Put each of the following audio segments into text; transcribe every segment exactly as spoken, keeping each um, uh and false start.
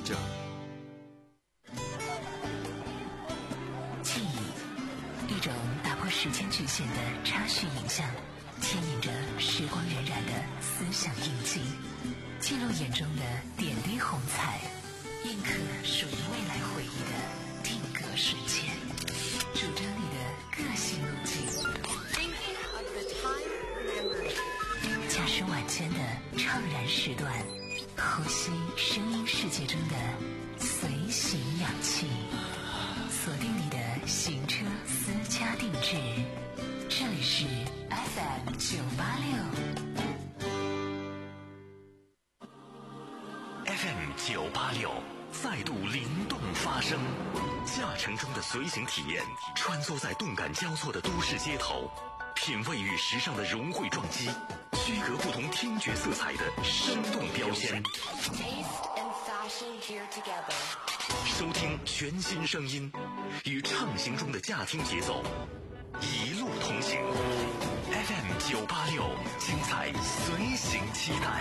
者。 记忆，一种打破时间局限的插叙影像，牵引着时光荏苒的思想印记，记录眼中的点滴红彩，印刻属于未来回忆的定格瞬间，主张你的个性路径。驾驶晚间的怅然时段，呼吸声音世界中的随行氧气，锁定你的行车私家定制。这里是 F M 九八六 F M 九八六再度灵动发声，驾乘中的随行体验，穿梭在动感交错的都市街头，品味与时尚的融汇撞击，区隔不同听觉色彩的生动标签，收听全新声音，与畅行中的驾听节奏一路同行。 F M 九八六精彩随行期待，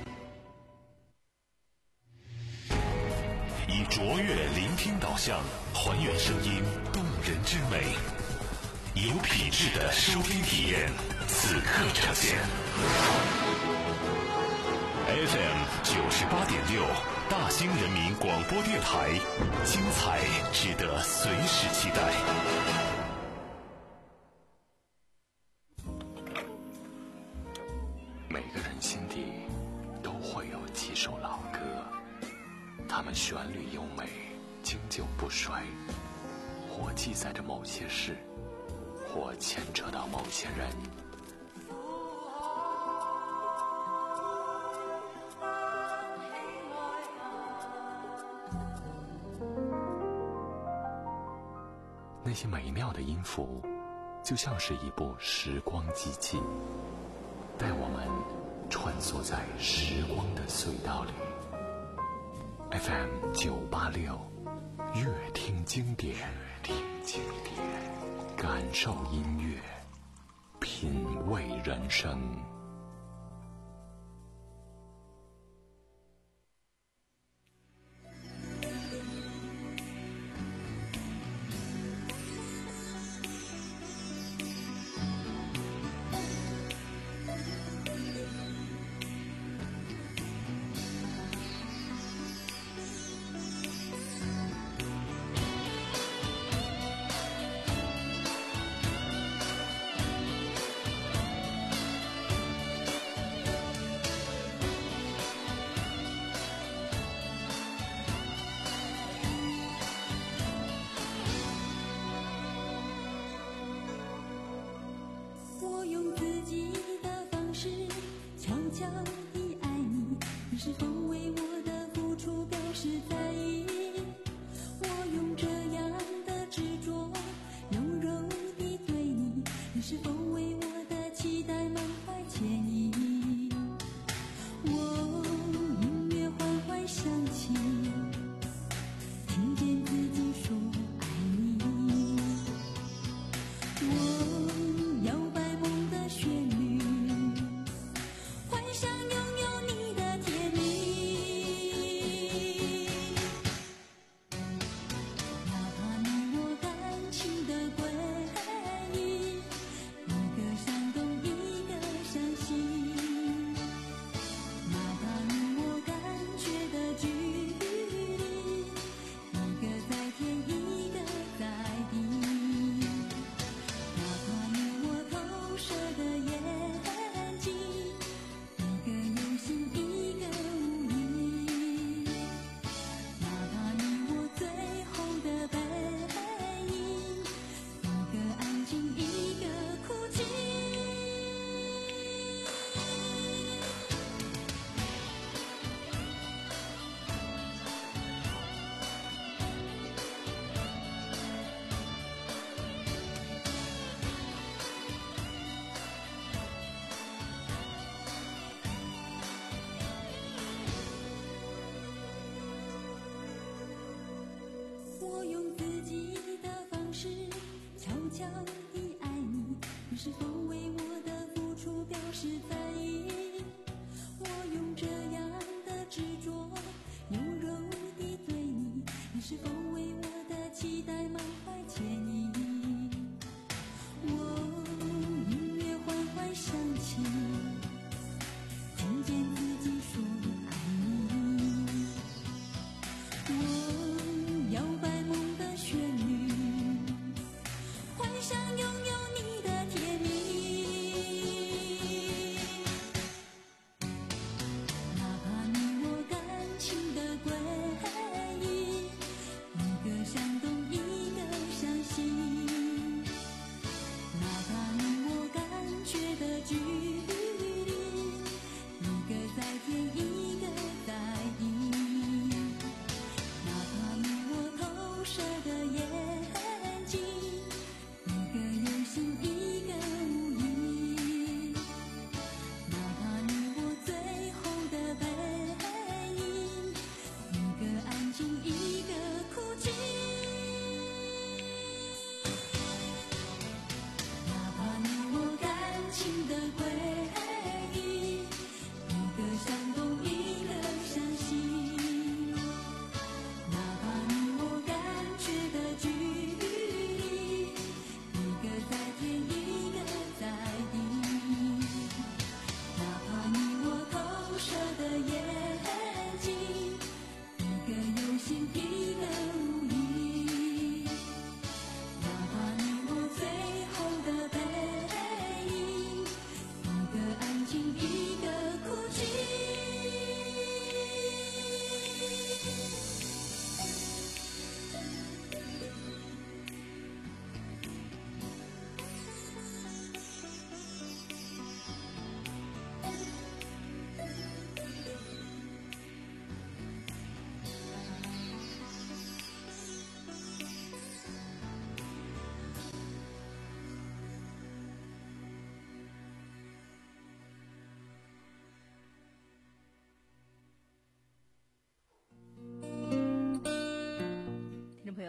以卓越聆听导向还原声音动人之美，有品质的收听体验此刻呈现。F M 九十八点六大兴人民广播电台，精彩值得随时期待。 每个人心底都会有几首老歌，它们旋律优美，经久不衰，或记载着某些事，或牵扯到某些人。那些美妙的音符，就像是一部时光机器，带我们穿梭在时光的隧道里。 F M 九八六，乐听经典，乐听经典，感受音乐，品味人生。 我用这样的执着，用柔的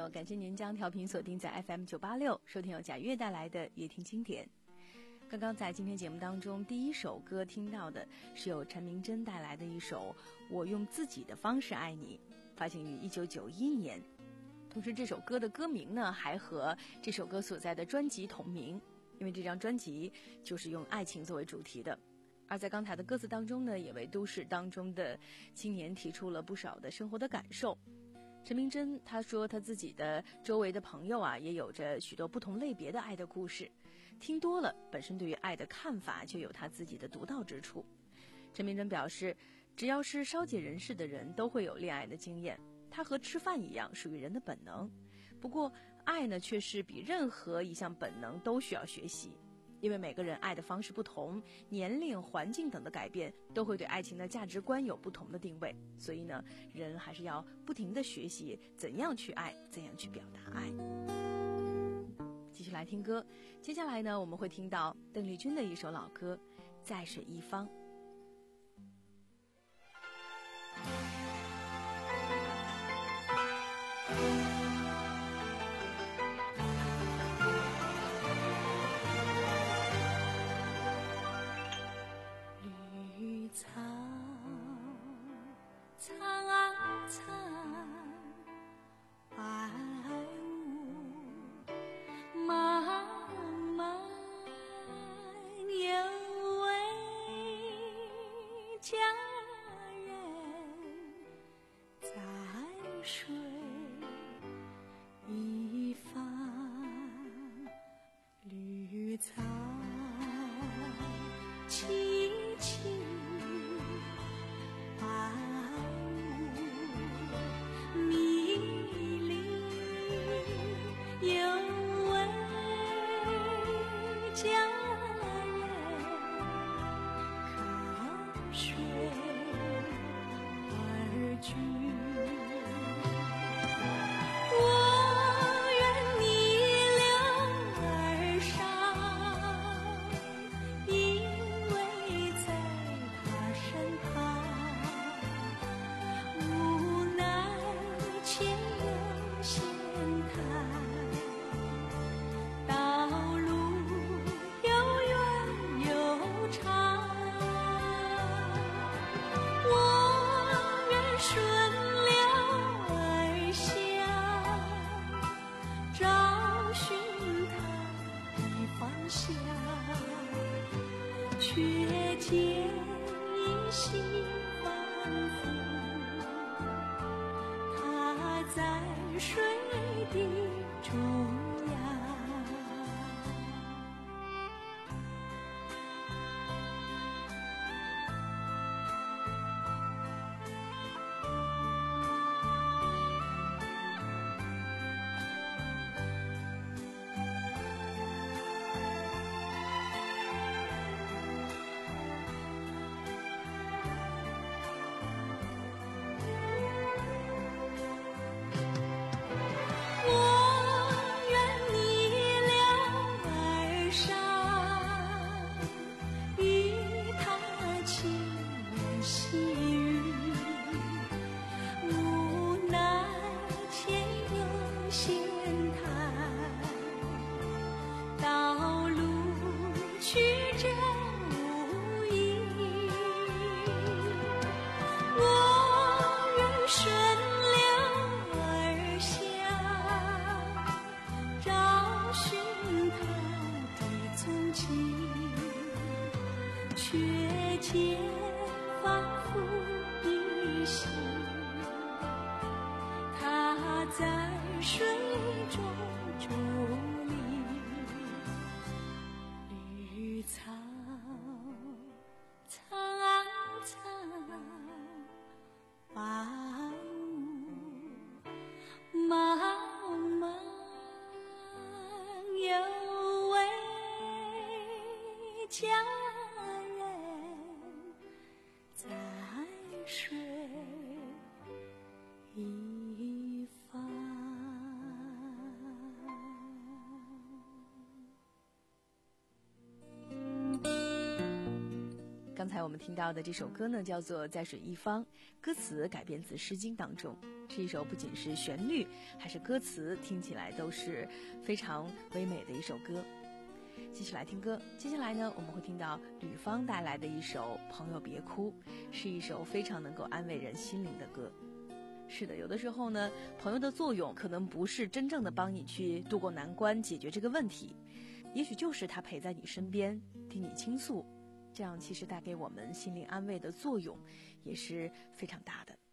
友，感谢您将调频锁定在 F M 九八六，收听由贾悦带来的夜听经典。刚刚在今天节目当中，第一首歌听到的是由陈明真带来的一首《我用自己的方式爱你》，发行于一九九一年。同时，这首歌的歌名呢，还和这首歌所在的专辑同名，因为这张专辑就是用爱情作为主题的。而在刚才的歌词当中呢，也为都市当中的青年提出了不少的生活的感受。陈明真他说他自己的周围的朋友啊，也有着许多不同类别的爱的故事，听多了本身对于爱的看法就有他自己的独到之处。陈明真表示，只要是稍解人世的人都会有恋爱的经验，它和吃饭一样属于人的本能。不过爱呢，却是比任何一项本能都需要学习，因为每个人爱的方式不同，年龄、环境等的改变都会对爱情的价值观有不同的定位，所以呢，人还是要不停地学习怎样去爱，怎样去表达爱。继续来听歌，接下来呢，我们会听到邓丽君的一首老歌《在水一方》。 绿草苍苍，白雾漫漫，有位佳人在水一方，绿草萋萋，白雾迷离，有位佳人靠水而居。我愿逆流而上，因为在他身旁，无奈前有险滩，道路又远又长，我愿顺流而下，找寻他的方向，却见依稀仿佛他在水的中央。我愿逆流而上，与他情缘细语，无奈前有险滩，道路曲折无依，我愿顺流而下，找寻他的踪迹，却见仿佛依稀他在水中伫立，绿草苍苍，白雾茫茫，有位佳人在水一方。 我们听到的这首歌呢，叫做《在水一方》，歌词改编自《诗经》当中，是一首不仅是旋律，还是歌词听起来都是非常唯美的一首歌。继续来听歌，接下来呢，我们会听到吕方带来的一首《朋友别哭》，是一首非常能够安慰人心灵的歌。是的，有的时候呢，朋友的作用可能不是真正的帮你去度过难关，解决这个问题，也许就是他陪在你身边，听你倾诉，这样其实带给我们心灵安慰的作用也是非常大的。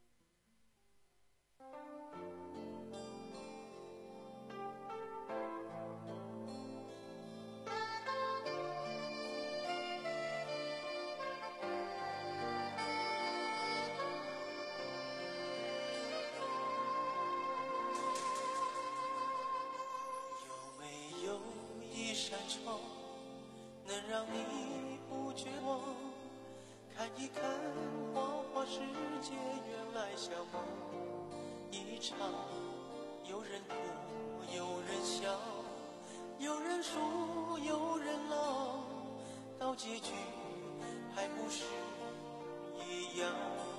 能让你不绝望，看一看花花世界，原来像梦一场。有人哭，有人笑，有人输，有人老，到结局还不是一样。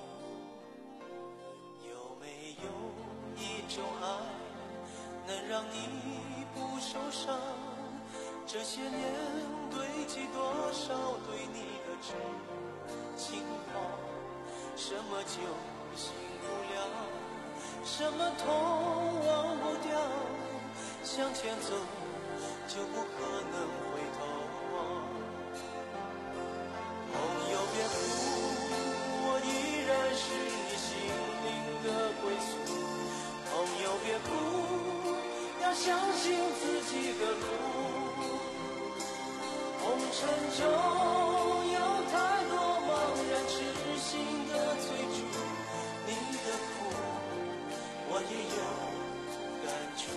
有没有一种爱，能让你不受伤？这些年堆积多少对你的真情话，什么酒醒不了，什么痛忘不掉，向前走就不可能回头望。朋友别哭，我依然是你心灵的归宿。朋友别哭，要相信自己的路。红尘中有太多茫然痴心的追逐，你的苦我也有感触。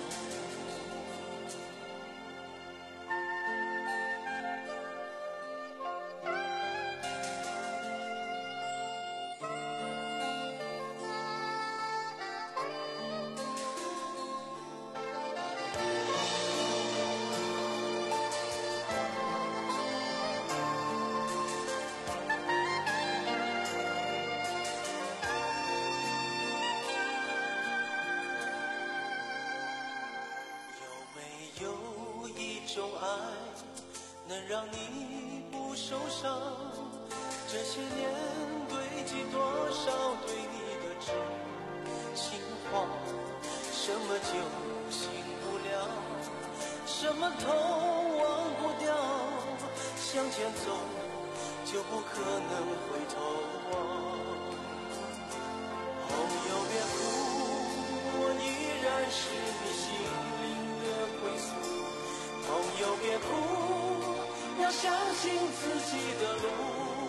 能让你不受伤，这些年堆积多少对你的真情话，什么酒醒不了，什么痛忘不掉，向前走就不可能回头望。朋友别哭，我依然是你心灵的归宿。朋友别哭，要相信自己的路。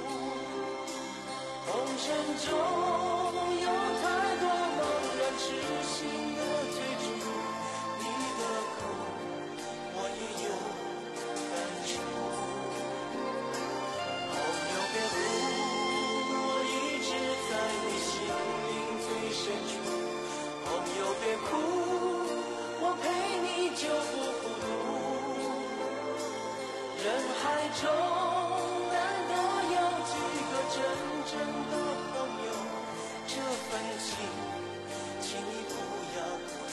红尘中有太多茫然痴心的追逐，你的苦我也有感触。朋友别哭，我一直在你心灵最深处。朋友别哭，我陪你就不孤独。人海中难得有几个真正的朋友，这份情请你不要不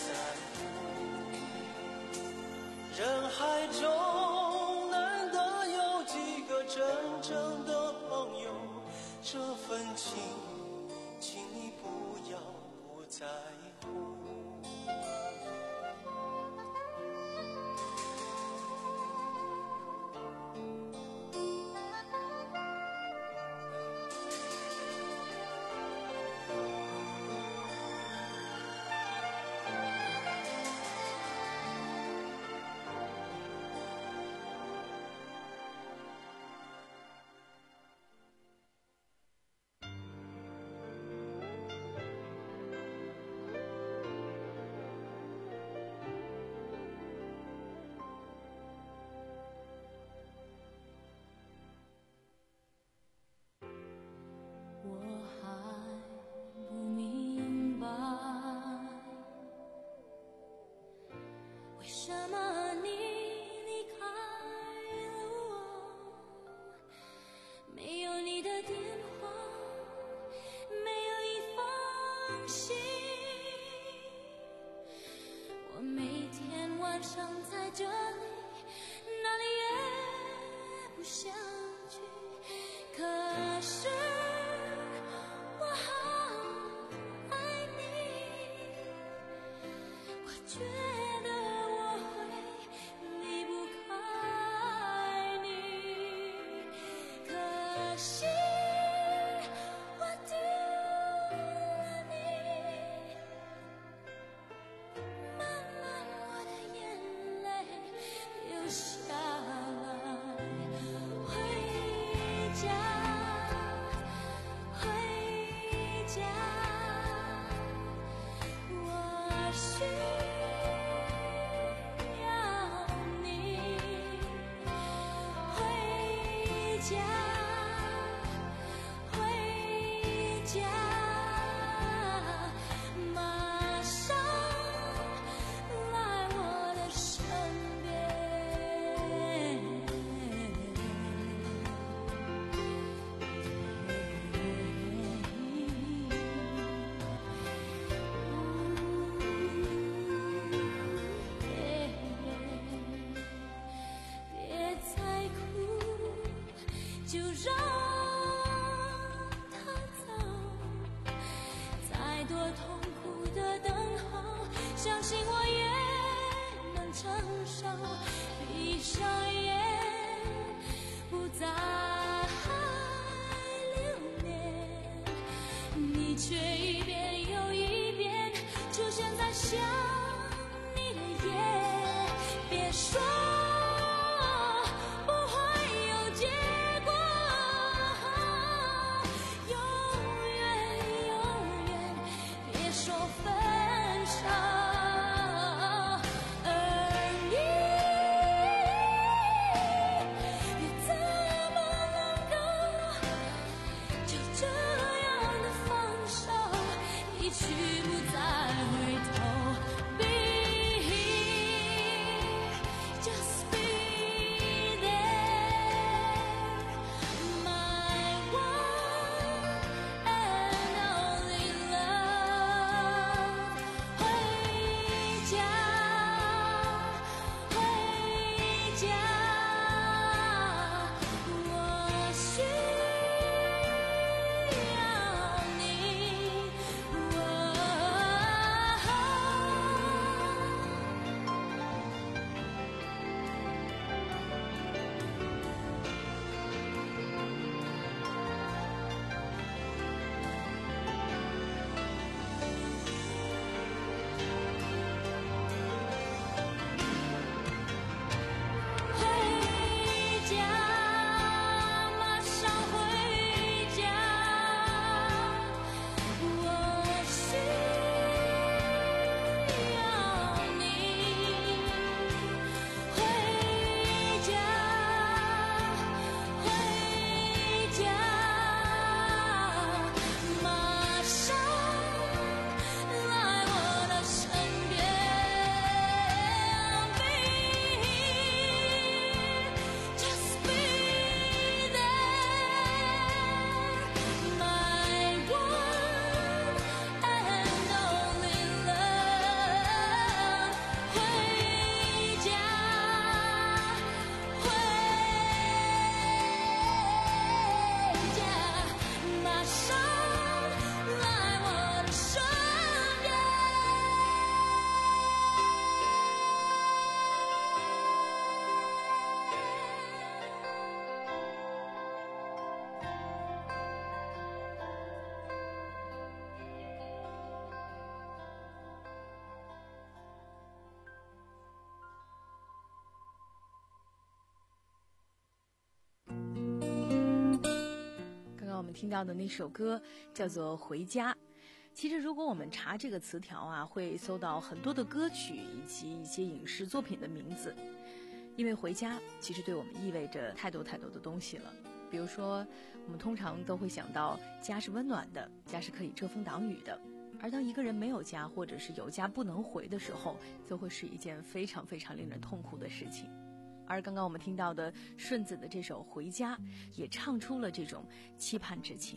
在乎。人海中难得有几个真正的朋友，这份情请你不要不在乎。 想在这里，哪里也不想去，可是我好爱你，我觉得我会离不开你，可惜我丢了你，慢慢我的眼泪流下来，回家，回家，我需要你，回家，回家，马上来我的身边，别再哭，就让它走，再多痛苦的等候，相信我也能承受，闭上眼，不再留恋，你却一遍又一遍出现在想你的夜，别说不会有结果，永远永远别说分手，而你又怎么能够就这样的放手，一去不再回头。Be here, just be there, my one and only love. 回家，回家，我需要你，我。回家，马上回家，我需要你，回家，回家，马上来我的身边。Just be there, my one and only love. 回家，回家，马上来我的身边。 刚刚我们听到的那首歌叫做《回家》。其实如果我们查这个词条啊，会搜到很多的歌曲以及一些影视作品的名字，因为回家其实对我们意味着太多太多的东西了。比如说我们通常都会想到家是温暖的，家是可以遮风挡雨的，而当一个人没有家或者是有家不能回的时候，就会是一件非常非常令人痛苦的事情。而刚刚我们听到的顺子的这首《回家》也唱出了这种期盼之情。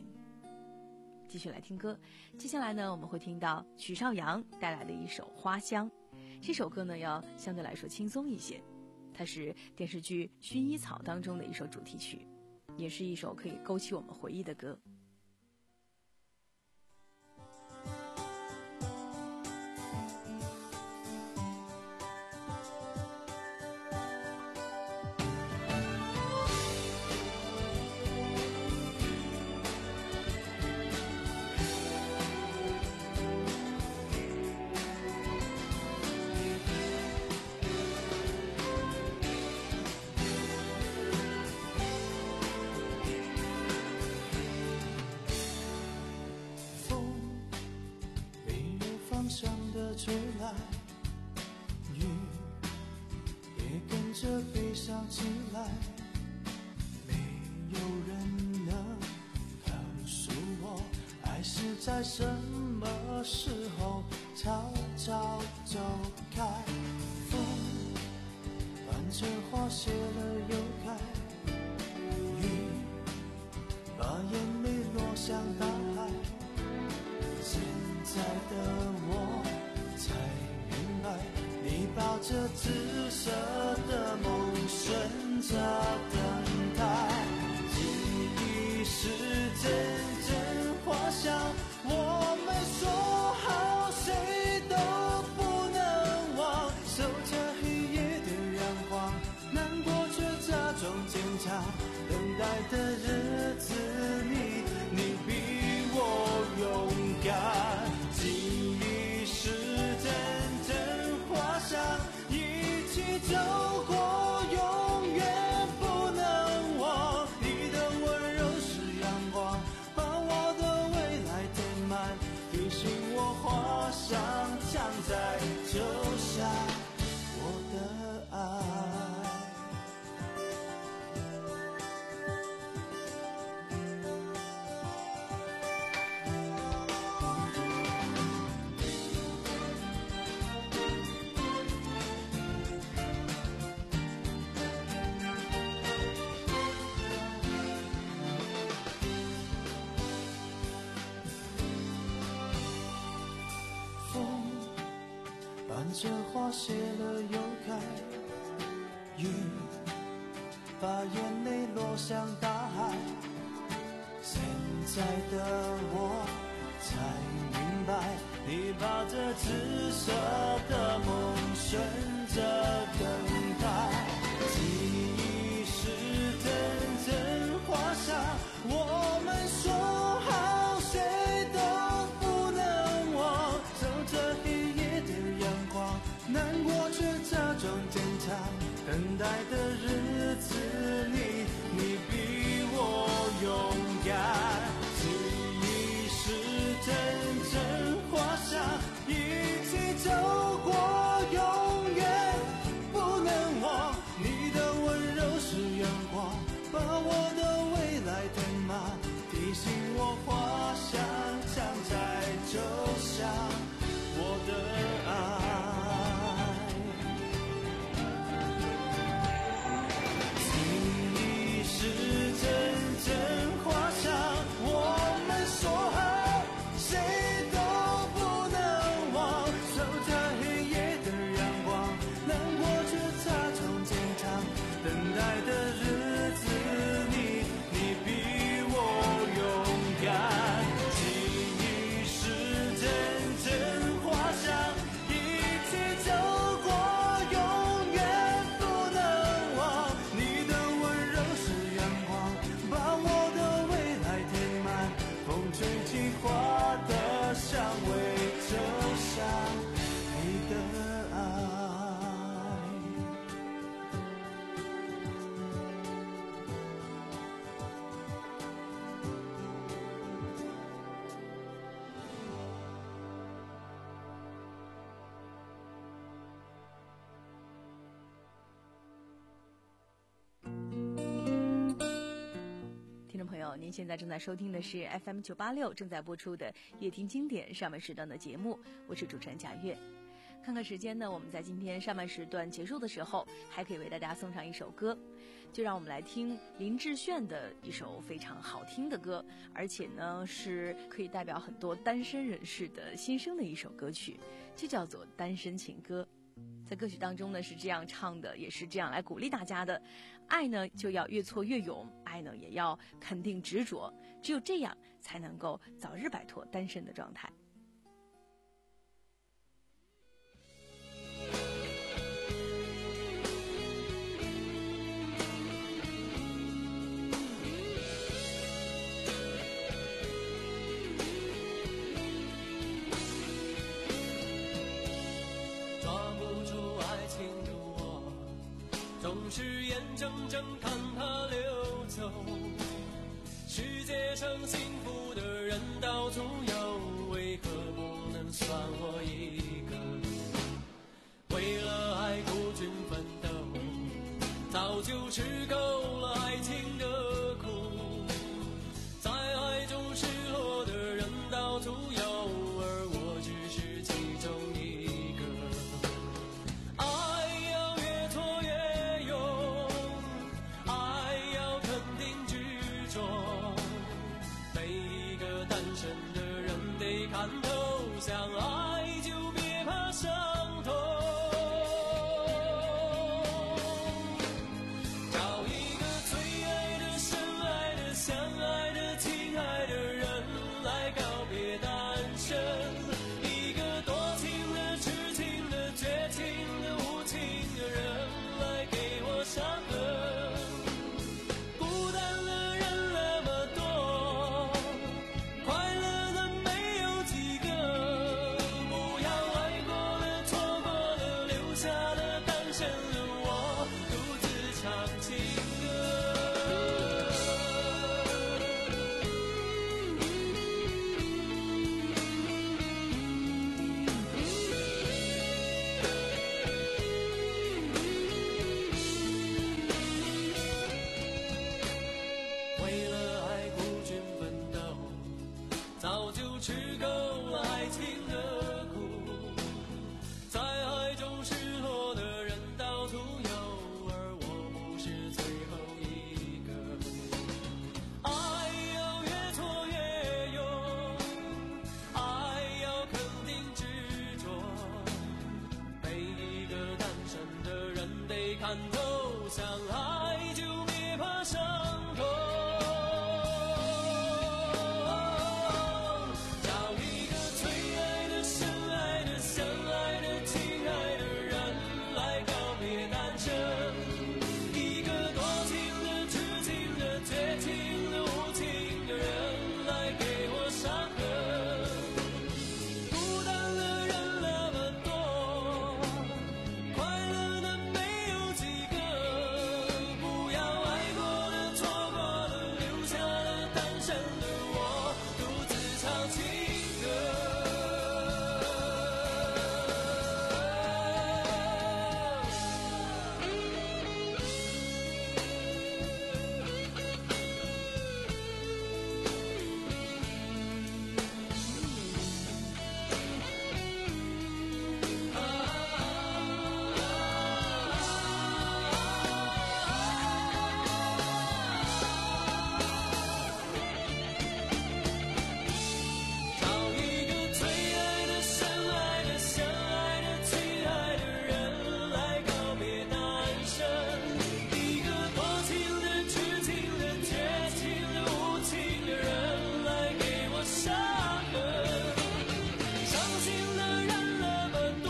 继续来听歌，接下来呢我们会听到许绍洋带来的一首《花香》。 这首歌呢要相对来说轻松一些，它是电视剧《薰衣草》当中的一首主题曲，也是一首可以勾起我们回忆的歌。 想的吹来，雨也跟着悲伤起来，没有人能告诉我，爱是在什么时候悄悄走开。风伴着花谢了又开，雨把眼泪落向大海，现在的我才明白，你抱着紫色的梦，顺着等待。记忆是阵阵花香，我们说好谁都不能忘。守着黑夜的阳光，难过却假装坚强。等待的日子里，你比我勇敢。记忆是阵阵花香，一起走过，永远不能忘。你的温柔是阳光，把我的未来填满，提醒我花香常在，就像我的爱。这花谢了又开，雨把眼泪落向大海。现在的我才明白，你抱着紫色的梦，顺着等待。记忆是阵阵花香，我们说好谁都不能忘。守着黑夜的阳光，难过却假装坚强。等待的日子里，你比我勇敢。记忆是阵阵花香，一起走过，永远不能忘。你的温柔是阳光，把我的未来填满，提醒我花香常在，就像我的爱。是阵阵花香，我们说好谁都不能忘。守着黑夜的阳光，难过却假装坚强。等待的日子里，你比我勇敢。记忆是阵阵花香，一起走过，永远不能忘。你的温柔是阳光，把我的未来填满，风吹起花的香味，就像你的爱。 听众朋友，您现在正在收听的是 F M 九八六正在播出的夜听经典上半时段的节目，我是主持人贾月。看看时间呢，我们在今天上半时段结束的时候，还可以为大家送上一首歌，就让我们来听林志炫的一首非常好听的歌，而且呢是可以代表很多单身人士的心声的一首歌曲，就叫做《单身情歌》。 在歌曲当中呢是这样唱的，也是这样来鼓励大家的。爱呢就要越挫越勇，爱呢也要肯定执着，只有这样才能够早日摆脱单身的状态。 总是眼睁睁看它流走，世界上幸福的人到处有，为何不能算我一个？为了爱孤军奋斗，早就吃够了爱情的苦，在爱中失落的人到处有，而我只是其中一个。爱要越挫越勇，爱要肯定执着，每一个单身的人得看透，相爱就别怕伤痛。找一个最爱的、深爱的、相爱的、亲爱的人来告别单身，一个多情的、痴情的、绝情的、无情的人来给我伤痕。孤单的人那么多，快乐的没有几个，不要爱过了、错过了，留下了单身的我，独自唱情歌。为了爱孤军奋斗，早就吃够了爱情的苦，在爱中失落的人到处有，而我不是最后一个。爱要越挫越勇，爱要肯定执着，每一个单身的人得看透，相爱就别怕伤痛。找一个最爱的、深爱的、相爱的、亲爱的人来告别单身，一个多情的、痴情的、绝情的、无情的人来给我伤痕。孤单的人那么多，快乐的没有几个，不要爱过了、错过了，留下了单身的我，独自唱情歌。找一个最爱的、深爱的、相爱的、亲爱的人来告别单身，一个多情的、痴情的、绝情的、无情的人来给我伤痕。伤心的人那么多，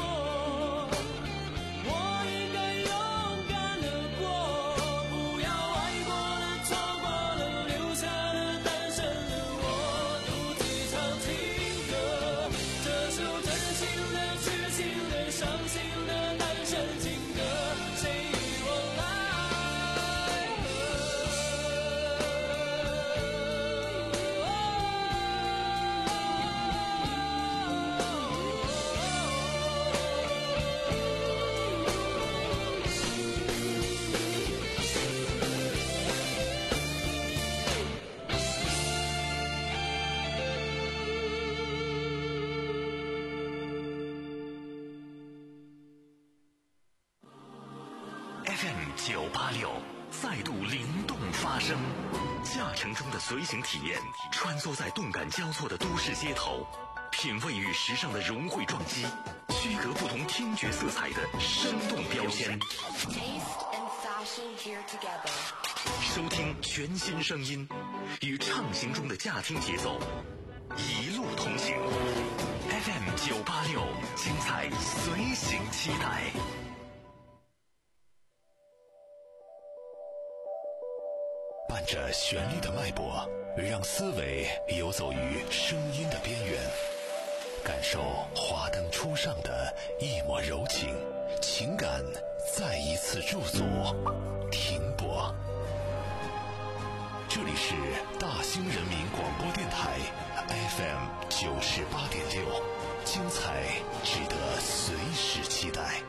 我应该勇敢的过，不要爱过了、错过了，留下了单身的我，独自唱情歌。这首真心的、痴情的、伤心的单身情歌，谁与我来 ？F M 九八六再度灵动发声，驾乘中的随行体验，穿梭在动感交错的都市街头，品味与时尚的融汇撞击， 区隔不同听觉色彩的生动标签。收听全新声音，与畅行中的驾听节奏一路同行。F M 九八六，精彩随行期待。 伴着旋律的脉搏，让思维游走于声音的边缘，感受华灯初上的一抹柔情，情感再一次驻足停泊。这里是大兴人民广播电台 F M 九十八点六，精彩值得随时期待。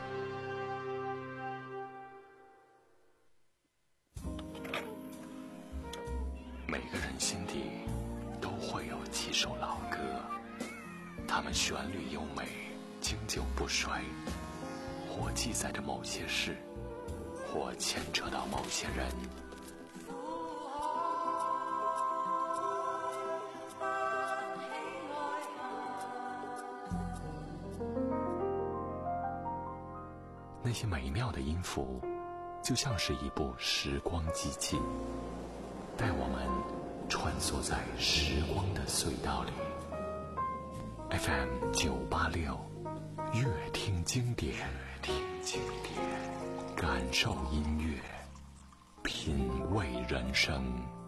每个人心底都会有几首老歌，它们旋律优美，经久不衰，或记载着某些事，或牵扯到某些人。那些美妙的音符，就像是一部时光机器，带我们穿梭在时光的隧道里。F M 九八六，乐听经典，乐听经典，感受音乐，品味人生。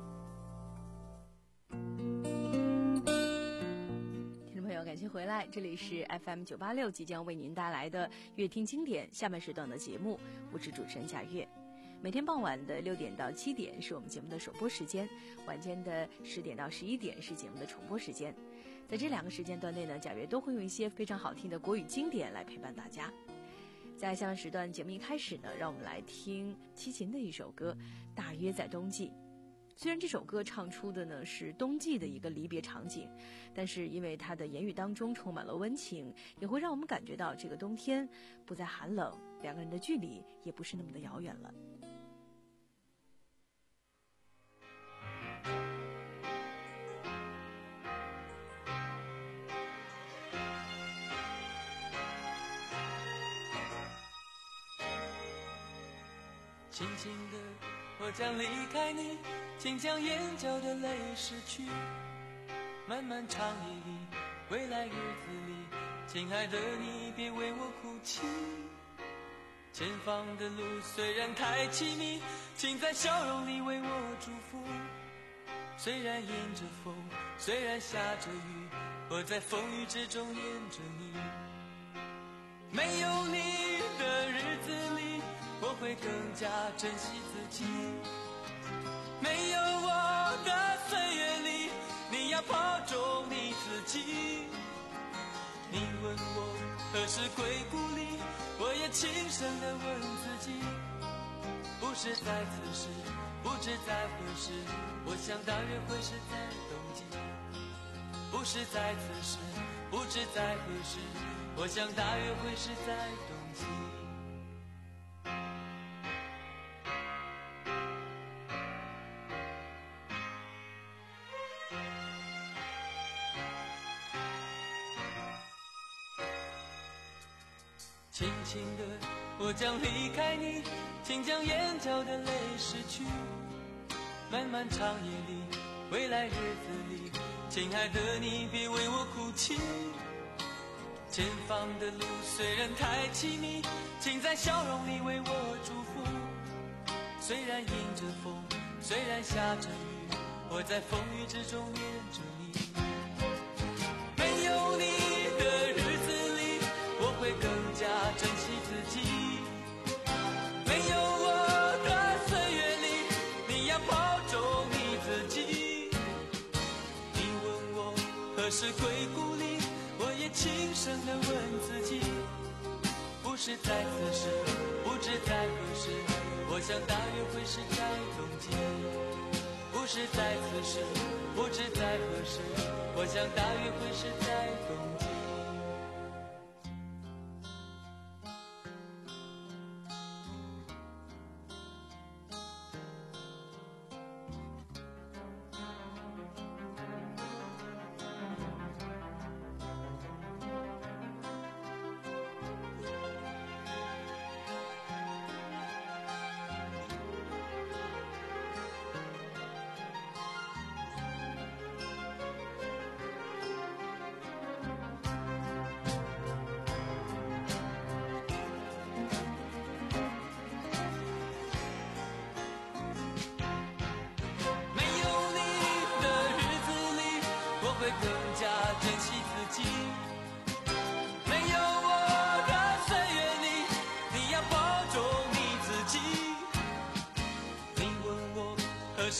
感谢回来，这里是 F M 九八六即将为您带来的乐听经典下半时段的节目，我是主持人贾月。每天傍晚的六点到七点是我们节目的首播时间，晚间的十点到十一点是节目的重播时间。在这两个时间段内呢，贾月都会用一些非常好听的国语经典来陪伴大家。在下半时段节目一开始呢，让我们来听齐秦的一首歌《大约在冬季》。虽然这首歌唱出的呢是冬季的一个离别场景，但是因为它的言语当中充满了温情，也会让我们感觉到这个冬天不再寒冷，两个人的距离也不是那么的遥远了。 轻轻的我将离开你，请将眼角的泪拭去。漫漫长夜里，未来日子里，亲爱的你别为我哭泣。前方的路虽然太凄迷，请在笑容里为我祝福。虽然迎着风，虽然下着雨，我在风雨之中念着你。没有你的日子里，我会更加珍惜自己。没有我的岁月里，你要保重你自己。你问我何时归故里，我也轻声地问自己。不是在此时，不知在何时，我想大约会是在冬季。不是在此时，不知在何时，我想大约会是在冬季。轻轻的我将离开你，请将眼角的泪拭去。漫漫长夜里，未来日子里，亲爱的你别为我哭泣。前方的路虽然太凄迷，请在笑容里为我祝福。虽然迎着风，虽然下着雨，我在风雨之中念着你。没有你的日子里，我会更加珍惜自己。没有我的岁月里，你要保重你自己。你问我何时归故里，我也轻声地问自己。不是在此时，不知在何时，我想大约会是在冬季。不是在此时，不知在何时，我想大约会是在冬季。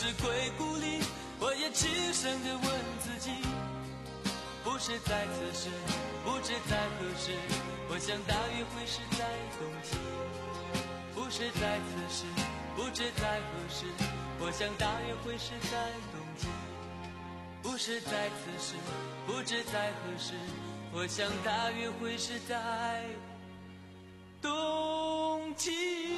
是归故里，我也轻声地问自己，不是在此时，不知在何时，我想大约会是在冬季。不是在此时，不知在何时，我想大约会是在冬季。不是在此时，不知在何时，我想大约会是在冬季。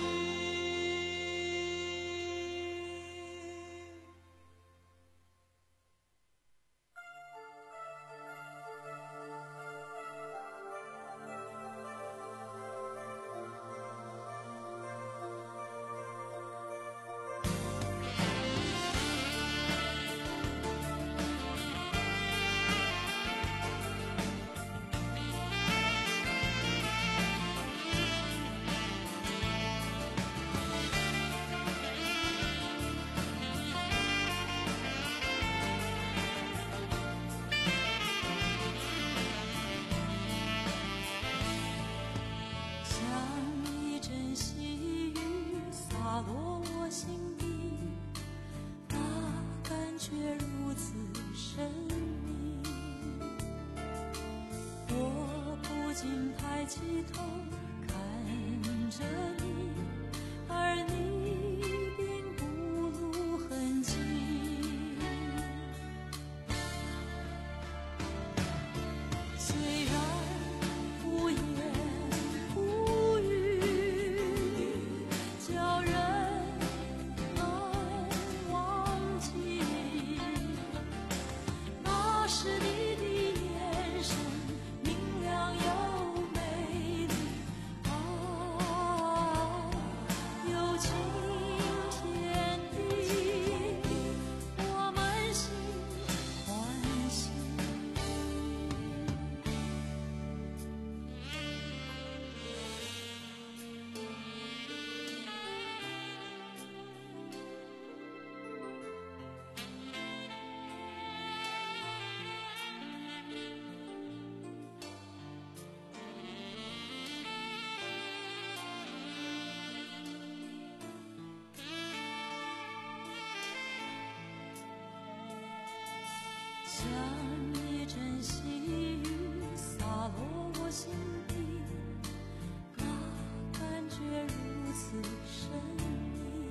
像一阵细雨洒落我心底，那感觉如此神秘，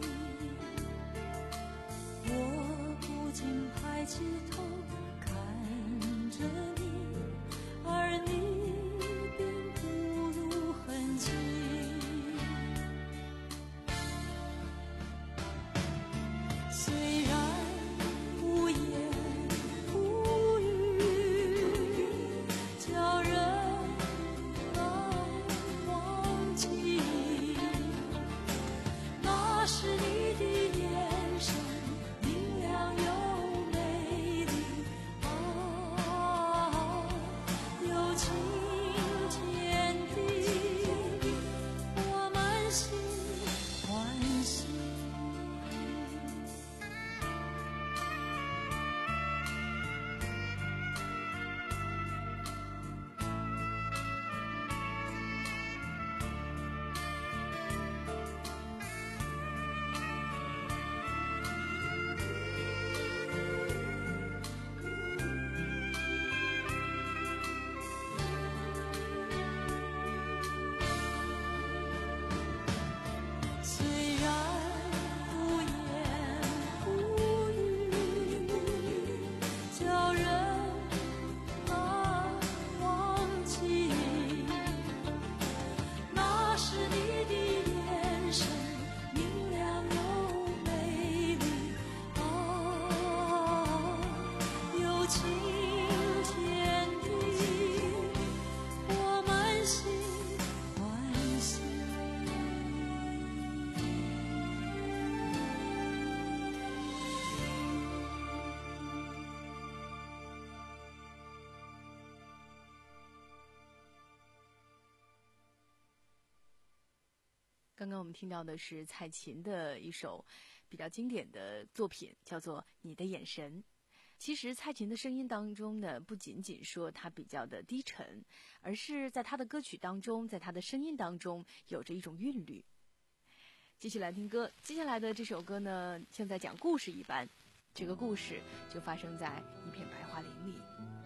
我不禁抬起头看着你，而你并不露痕迹。虽然无言无语，叫人难忘记，那是你的眼神，明亮又美丽，啊，有晴天地，我满心欢喜。虽然无言无语，叫人难忘记，那是你的眼神，明亮又美丽，啊，有晴天地，我满心欢喜。 刚刚我们听到的是蔡琴的一首比较经典的作品，叫做《你的眼神》。其实蔡琴的声音当中呢，不仅仅说她比较的低沉，而是在她的歌曲当中，在她的声音当中有着一种韵律。 继续来听歌。接下来的这首歌呢，像在讲故事一般，这个故事就发生在一片白桦林里。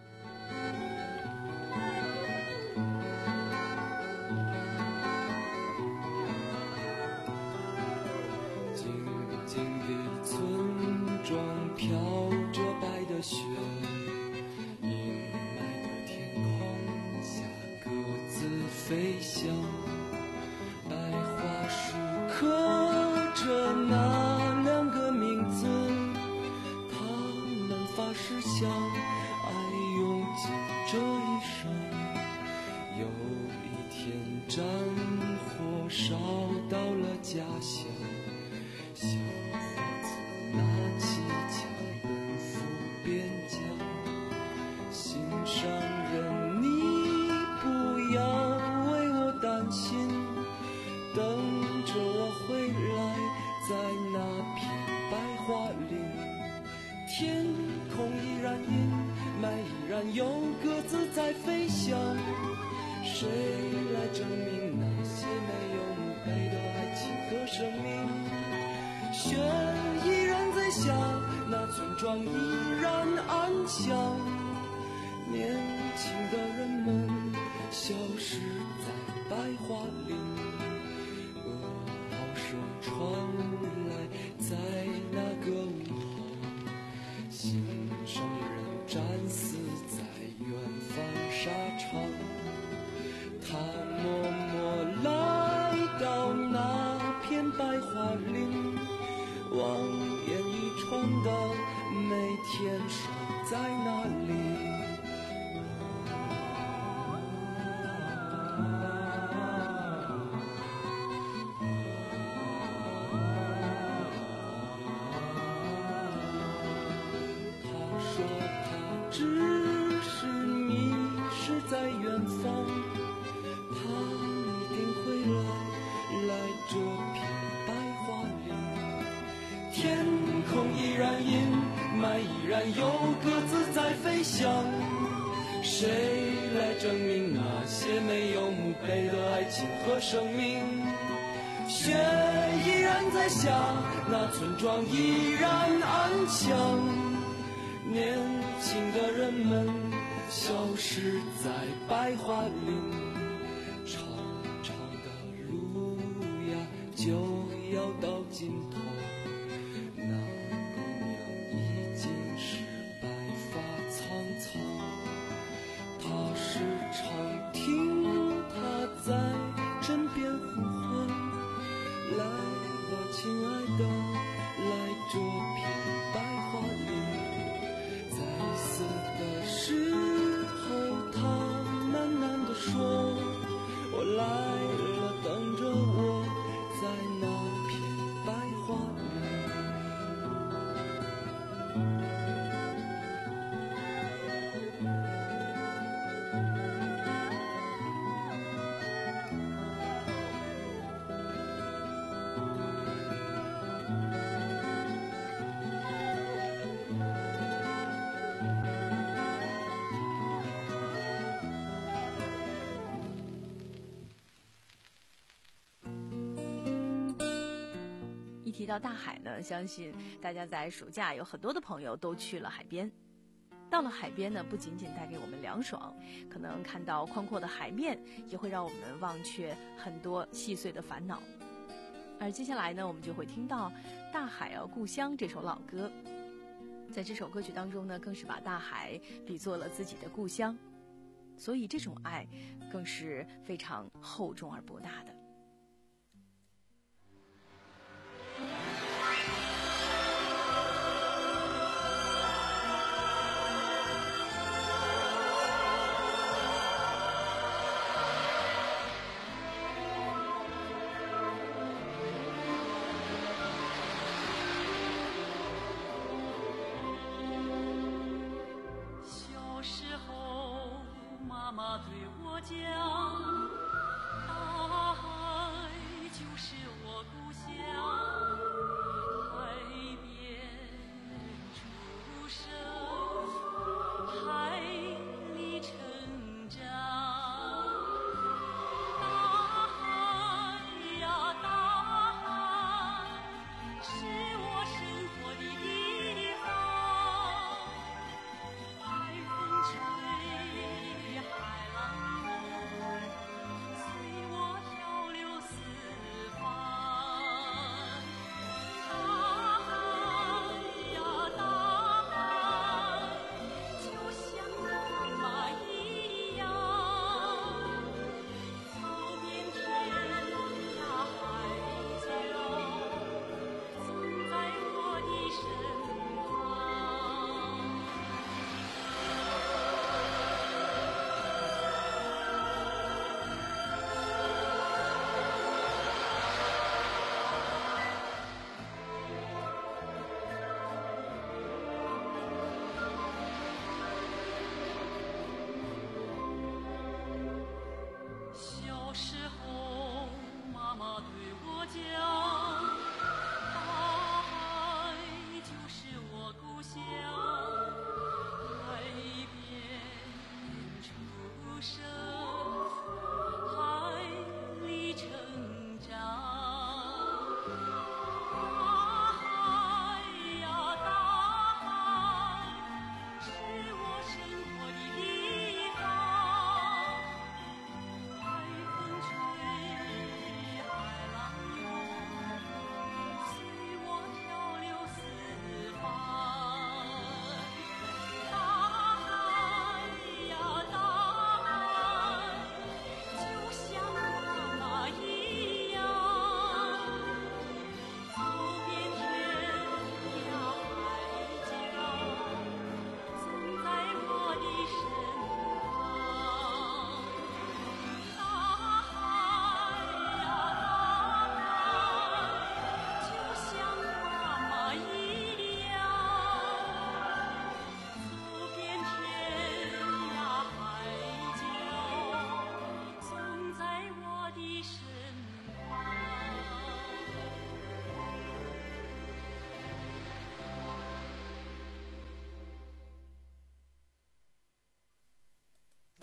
静静的村庄飘着白的雪，阴霾的天空下各自飞翔，白桦树刻着那两个名字，他们发誓相爱用尽这一生。有一天战火烧到了家乡，小伙子拿起枪奔赴边疆。心上人，你不要为我担心，等着我回来，在那片白桦林。天空依然阴霾，依然有鸽子在飞翔。谁来证明那些没有墓碑的爱情和生命？雪依然在下，那村庄依然安详。年轻的人们消失在白桦林，噩耗声传来，在那个午后，心上人战死在远方沙场。他默默来到那片白桦林，望眼欲穿的每天守在那里。他说他只是迷失在远方，他一定会来，来这片白桦林。天空依然阴霾，依然有鸽子在飞翔。谁来证明那些没有墓碑的爱情和生命？雪依然在下，那村庄依然安详。年轻的人们消失在白桦林，长长的路呀就要到尽头。那姑娘已经是白发苍苍，他时常听她在枕边呼唤，来吧亲爱的，来这片白桦林。在死的时候他喃喃地说，我来了，等着我，在那片白桦林。 一提到大海呢，相信大家在暑假有很多的朋友都去了海边。到了海边呢，不仅仅带给我们凉爽，可能看到宽阔的海面，也会让我们忘却很多细碎的烦恼。而接下来呢，我们就会听到《大海啊故乡》这首老歌。在这首歌曲当中呢，更是把大海比作了自己的故乡，所以这种爱更是非常厚重而博大的。 小时候，妈妈对我讲，大海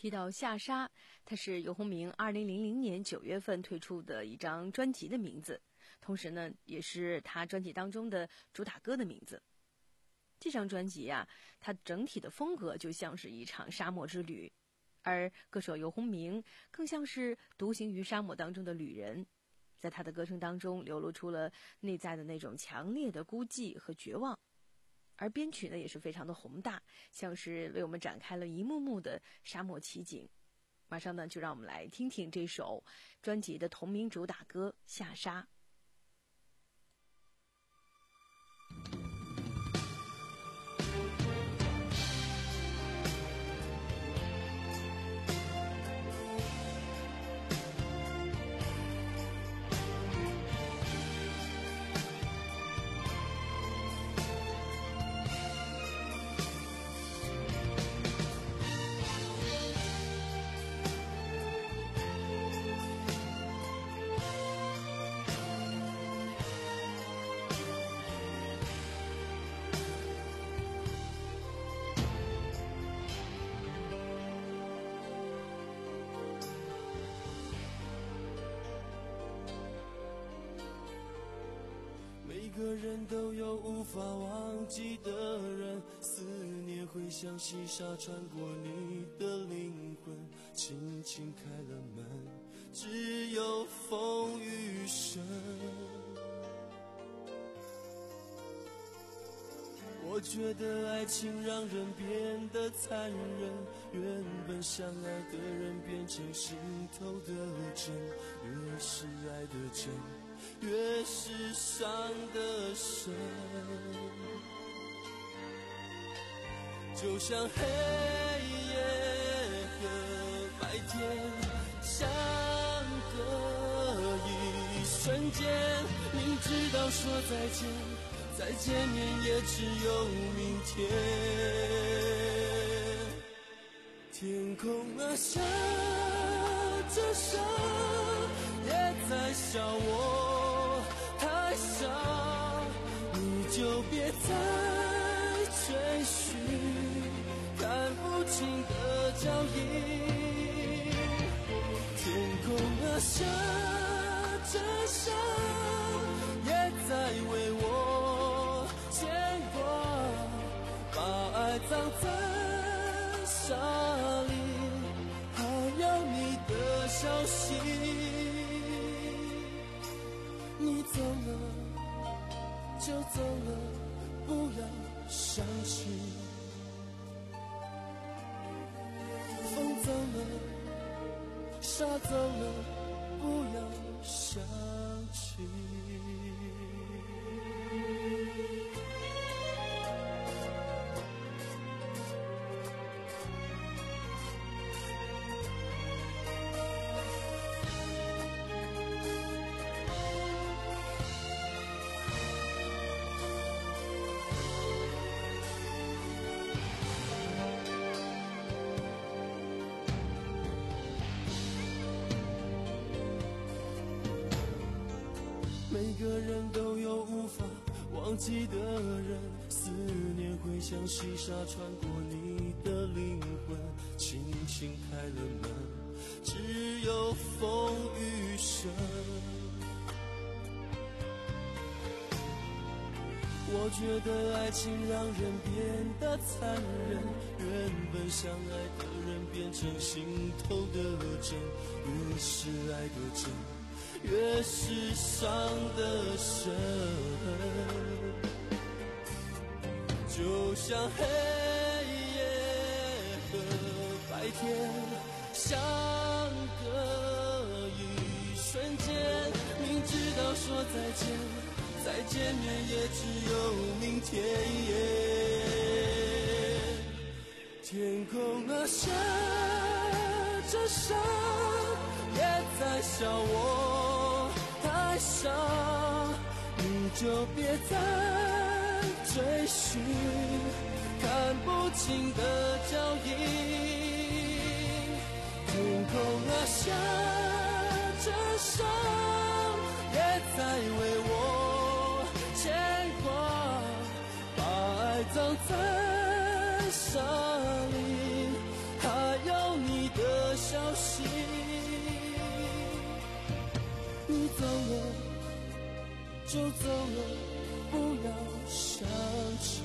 提到下沙，它是游鸿明二零零零年九月份推出的一张专辑的名字，同时呢，也是他专辑当中的主打歌的名字。这张专辑啊，它整体的风格就像是一场沙漠之旅，而歌手游鸿明更像是独行于沙漠当中的旅人，在他的歌声当中流露出了内在的那种强烈的孤寂和绝望。而编曲呢也是非常的宏大，像是为我们展开了一幕幕的沙漠奇景。马上呢就让我们来听听这首专辑的同名主打歌《下沙》。 每个人都有无法忘记的人，思念会像细沙穿过你的灵魂，轻轻开了门，只有风雨声。我觉得爱情让人变得残忍，原本相爱的人变成心头的针，越是爱的真，越是伤得深。就像黑夜和白天相隔一瞬间，明知道说再见，再见面也只有明天。天空啊下着沙，也在笑我太傻，你就别再追寻看不清的脚印。天空啊下着沙，也在为我牵挂，把爱葬在沙里，还有你的消息。你走了就走了，不要伤心。风走了，沙走了，不要想起。每个人都有无法忘记的人，思念会像细沙穿过你的灵魂，轻轻开了门，只有风雨声。我觉得爱情让人变得残忍，原本相爱的人变成心头的针，越是爱的真，越是伤得深。就像黑夜和白天相隔一瞬间，明知道说再见，再见面也只有明天。天空啊下着沙，也在笑我太傻，你就别再追寻看不清的脚印。天空啊下着沙，也在为我牵挂，把爱葬在沙里，还有你的走了就走了，不要想起。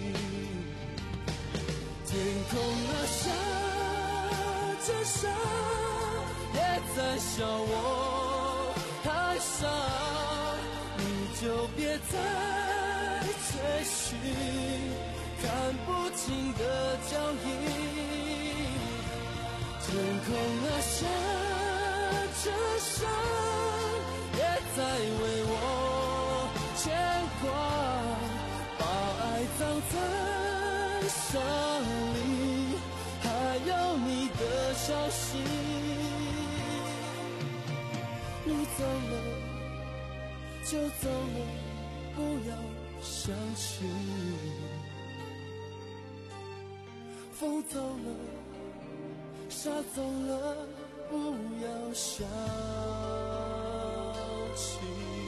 天空啊，下着沙，也在笑我太傻，你就别再追寻看不清的脚印。天空啊，下着沙，也在为我牵挂，把爱葬在沙里，还有你的消息。你走了就走了，不要想起。风走了，沙走了，不要想起。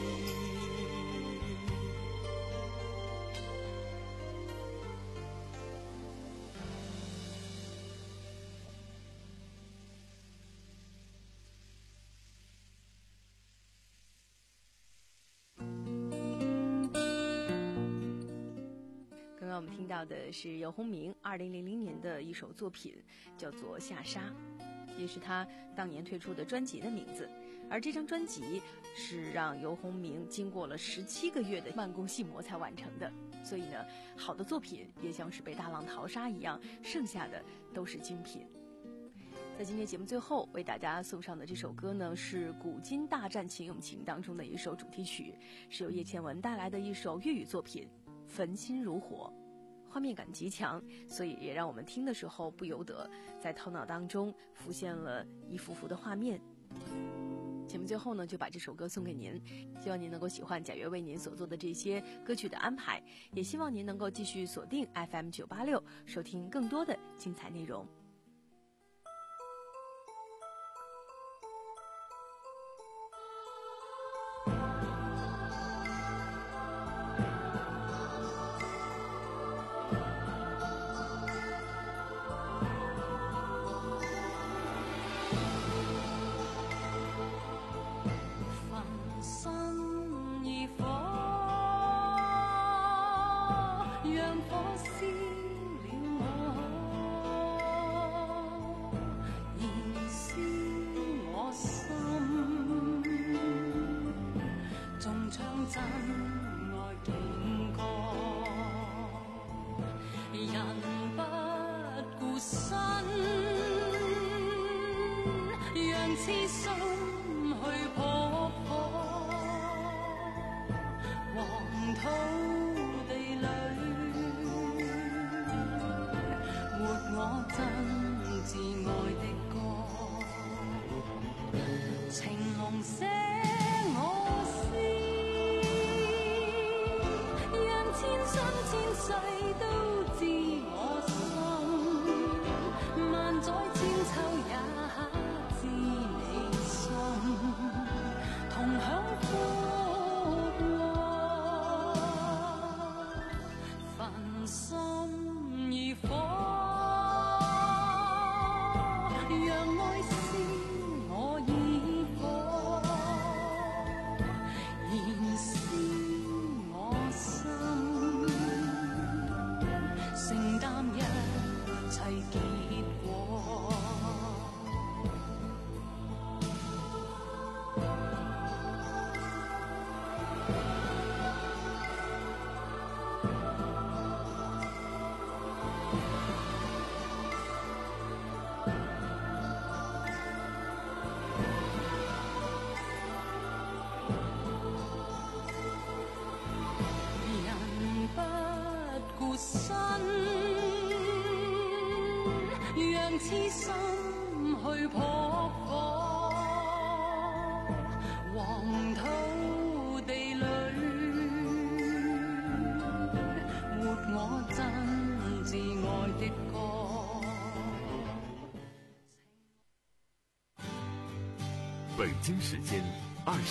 刚刚我们听到的是游鸿明二零零零年的一首作品，叫做《下沙》，也是他当年推出的专辑的名字。而这张专辑是让游鸿明经过了十七个月的慢工细磨才完成的，所以呢，好的作品也像是被大浪淘沙一样，剩下的都是精品。在今天节目最后为大家送上的这首歌呢，是《古今大战秦俑情》当中的一首主题曲，是由叶倩文带来的一首粤语作品《焚心如火》，画面感极强，所以也让我们听的时候不由得在头脑当中浮现了一幅幅的画面。节目最后呢，就把这首歌送给您，希望您能够喜欢贾悦为您所做的这些歌曲的安排，也希望您能够继续锁定 F M 九八六，收听更多的精彩内容。 北京时间